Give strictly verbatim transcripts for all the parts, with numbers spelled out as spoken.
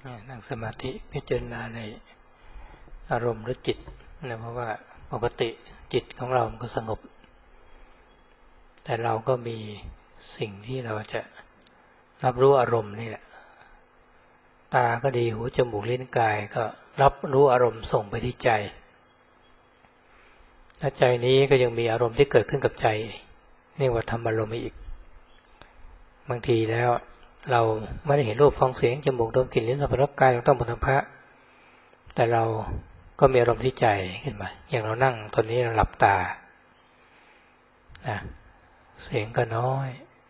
นั่งสมาธิพิจารณาในอารมณ์หรือจิตนะเพราะว่าปกติจิตของเรามันก็สงบแต่เราก็มีสิ่งที่เราจะรับรู้อารมณ์นี่แหละตาก็ดีหูจมูกลิ้นกายก็รับรู้อารมณ์ส่งไปที่ใจและใจนี้ก็ยังมีอารมณ์ที่เกิดขึ้นกับใจเรียกว่าธรรมอารมณ์อีกบางทีแล้วเราไม่ได้เห็นรูปฟังเสียงจมูกดมกลิ่นลิ้นสัมผัสรสกายเราต้องปัญญาแต่เราก็มีอารมณ์ที่ใจขึ้นมาอย่างเรานั่งตอนนี้เราหลับตานะเสียงก็น้อย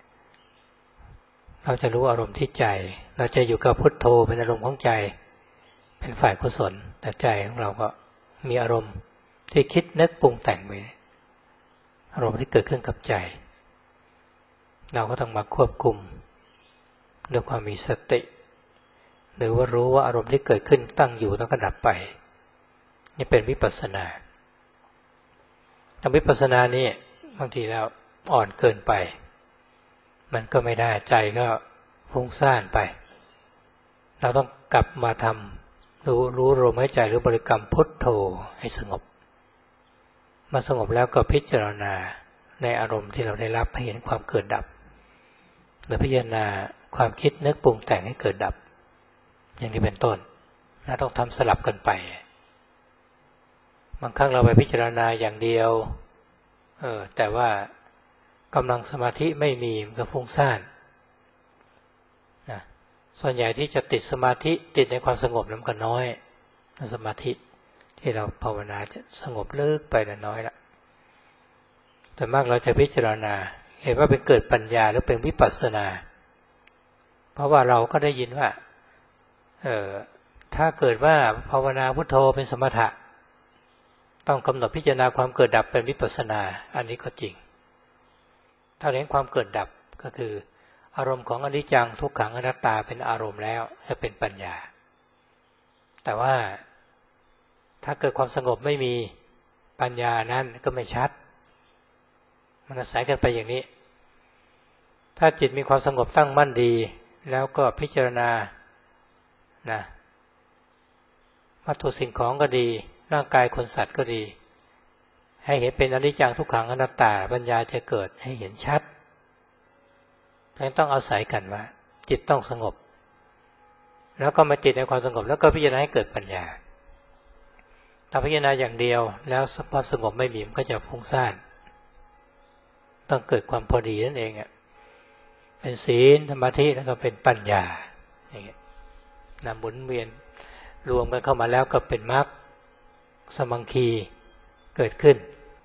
เราจะรู้อารมณ์ที่ใจเราจะอยู่กับพุทโธเป็นอารมณ์ของใจเป็นฝ่ายกุศลแต่ใจของเราก็มีอารมณ์ที่คิดนึกปรุงแต่งไปอารมณ์ที่เกิดขึ้นกับใจเราก็ต้องมาควบคุมด้วยความมีสติหรือว่ารู้ว่าอารมณ์ที่เกิดขึ้นตั้งอยู่แล้วก็ดับไปนี่เป็นวิปัสสนาแต่วิปัสสนานี่บางทีแล้วอ่อนเกินไปมันก็ไม่ได้ใจก็ฟุ้งซ่านไปเราต้องกลับมาทำรู้รู้ลมหายใจหรือบริกรรมพุทโธให้สงบมาสงบแล้วก็พิจารณาในอารมณ์ที่เราได้รับให้เห็นความเกิดดับหรือพิจารณาความคิดนึกปรุงแต่งให้เกิดดับอย่างนี้เป็นต้นเราต้องทำสลับกันไปบางครั้งเราไปพิจารณาอย่างเดียวเออแต่ว่ากำลังสมาธิไม่มีมันก็ฟุ้งซ่านนะส่วนใหญ่ที่จะติดสมาธิติดในความสงบนั้นก็น้อยสมาธิที่เราภาวนาจะสงบลึกไปน้อยละแต่มากเราจะพิจารณาเห็นว่าเป็นเกิดปัญญาหรือเป็นวิปัสสนาเพราะว่าเราก็ได้ยินว่าเออถ้าเกิดว่าภาวนาพุทโธเป็นสมถะต้องกำหนดพิจารณาความเกิดดับเป็นวิปัสสนาอันนี้ก็จริงถ้าเห็นความเกิดดับก็คืออารมณ์ของอนิจจังทุกขังอนัตตาเป็นอารมณ์แล้วจะเป็นปัญญาแต่ว่าถ้าเกิดความสงบไม่มีปัญญานั้นก็ไม่ชัดมันอาศัยกันไปอย่างนี้ถ้าจิตมีความสงบตั้งมั่นดีแล้วก็พิจารณานะวัตถุสิ่งของก็ดีร่างกายคนสัตว์ก็ดีให้เห็นเป็นอนิจจังทุกขังอนัตตาปัญญาจะเกิดให้เห็นชัดเพราะฉะนั้นต้องอาศัยกันว่าจิตต้องสงบแล้วก็มาติดในความสงบแล้วก็พิจารณาให้เกิดปัญญาถ้าพิจารณาอย่างเดียวแล้วความสงบไม่มีมันก็จะฟุ้งซ่านต้องเกิดความพอดีนั่นเองอ่ะเป็นศีลสมาธิแล้วก็เป็นปัญญาอย่างเงี้ยนำหมุนเวียนรวมกันเข้ามาแล้วก็เป็นมรรคสมังคีเกิดขึ้น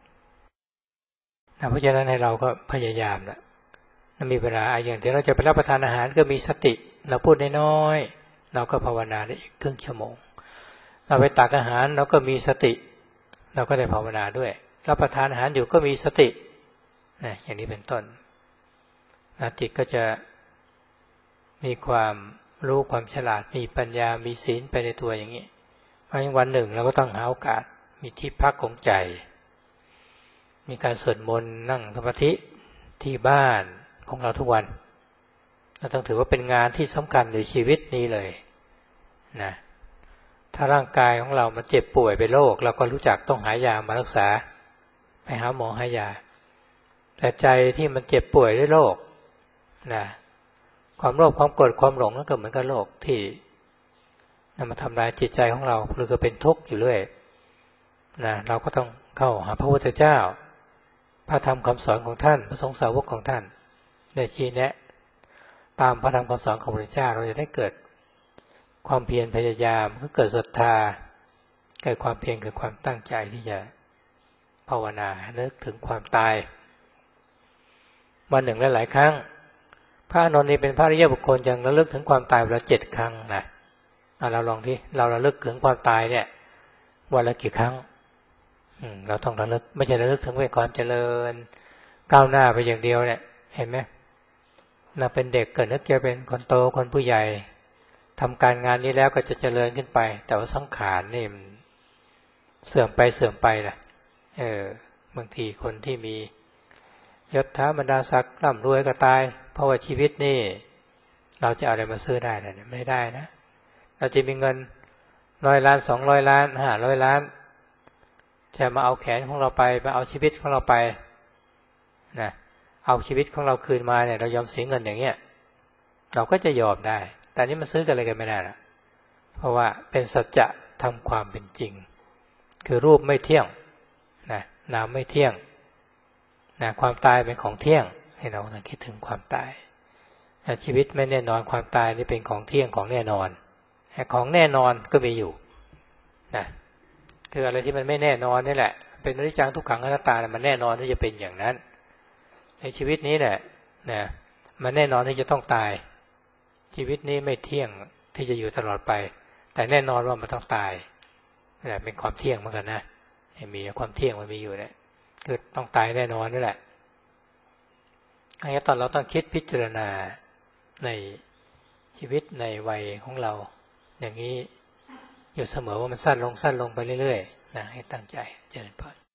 นะเพราะฉะนั้นให้เราก็พยายามนะมีเวลาอย่างที่เราจะไปรับประทานอาหารก็มีสติเราพูดน้อยๆเราก็ภาวนาได้อีกครึ่งชั่วโมงเราไปตักอาหารเราก็มีสติเราก็ได้ภาวนาด้วยรับประทานอาหารอยู่ก็มีสตินะอย่างนี้เป็นต้นนะจิตก็จะมีความรู้ความฉลาดมีปัญญามีศีลไปในตัวอย่างนี้เพราะฉะนั้นวันหนึ่งเราก็ต้องหาโอกาสมีที่พักของใจมีการสวดมนต์นั่งสมาธิที่บ้านของเราทุกวันเราต้องถือว่าเป็นงานที่สำคัญในชีวิตนี้เลยนะถ้าร่างกายของเรามันเจ็บป่วยเป็นโรคเราก็รู้จักต้องหายามารักษาไปหาหมอหายาแต่ใจที่มันเจ็บป่วยด้วยโรคนะความโลภความโกรธความหลงนั่นก็เหมือนกับโรคที่นำมาทำลายจิตใจของเราหรือก็เป็นทุกข์อยู่เรื่อยนะเราก็ต้องเข้าหาพระพุทธเจ้าพระธรรมคำสอนของท่านพระสงฆ์สาวกของท่านได้ชี้แนะตามพระธรรมคำสอนของพระพุทธเจ้าเราจะได้เกิดความเพียรพยายามก็เกิดศรัทธาเกิดความเพียรเกิดความตั้งใจที่จะภาวนานึกถึงความตายวันหนึ่งและหลายครั้งพระอานนท์นี่เป็นพระอริยบุคคลยังระลึกถึงความตายวันละเจ็ดครั้งนะเราลองที่เราระลึกถึงความตายเนี่ยวันละกี่ครั้งเราต้องระลึกไม่ใช่ระลึกถึงเป็นความเจริญก้าวหน้าไปอย่างเดียวเนี่ยเห็นไหมเราเป็นเด็กเกิดนึกจะเป็นคนโตคนผู้ใหญ่ทำการงานนี้แล้วก็จะเจริญขึ้นไปแต่ว่าสังขารนี่มันเสื่อมไปเสื่อมไปล่ะเออบางทีคนที่มียศถาบรรดาศักดิ์ร่ำรวยก็ตายเพราะว่าชีวิตนี่เราจะเอาอะไรมาซื้อได้เนี่ยไม่ได้นะเราจะมีเงินร้อยล้านสองร้อยล้านห้าร้อยล้านจะมาเอาแขนของเราไปมาเอาชีวิตของเราไปนะเอาชีวิตของเราคืนมาเนี่ยเรายอมเสียเงินอย่างเงี้ยเราก็จะยอมได้แต่นี้มันซื้อกันอะไรกันไม่ได้ละเพราะว่าเป็นสัจจะทำความเป็นจริงคือรูปไม่เที่ยงนะนามไม่เที่ยงนะความตายเป็นของเที่ยงให้เราต้องคิดถึงความตายนะชีวิตไม่แน่นอนความตายนี่เป็นของเที่ยงของแน่นอนแต่ของแน่นอนก็มีอยู่นะคืออะไรที่มันไม่แน่นอนนี่แหละเป็นอนิจจังทุกขังอนัตตามันแน่นอนที่จะเป็นอย่างนั้นในชีวิตนี้แหละนะมันแน่นอนที่จะต้องตายชีวิตนี้ไม่เที่ยงที่จะอยู่ตลอดไปแต่แน่นอนว่ามันต้องตายนี่แหละเป็นความเที่ยงเหมือนกันนะมีความเที่ยงมันมีอยู่เนี่ยคือต้องตายแน่นอนนี่แหละอันนี้ตอนเราต้องคิดพิจารณาในชีวิตในวัยของเราอย่างนี้อยู่เสมอว่ามันสั้นลงสั้นลงไปเรื่อยๆนะให้ตั้งใจเจริญพร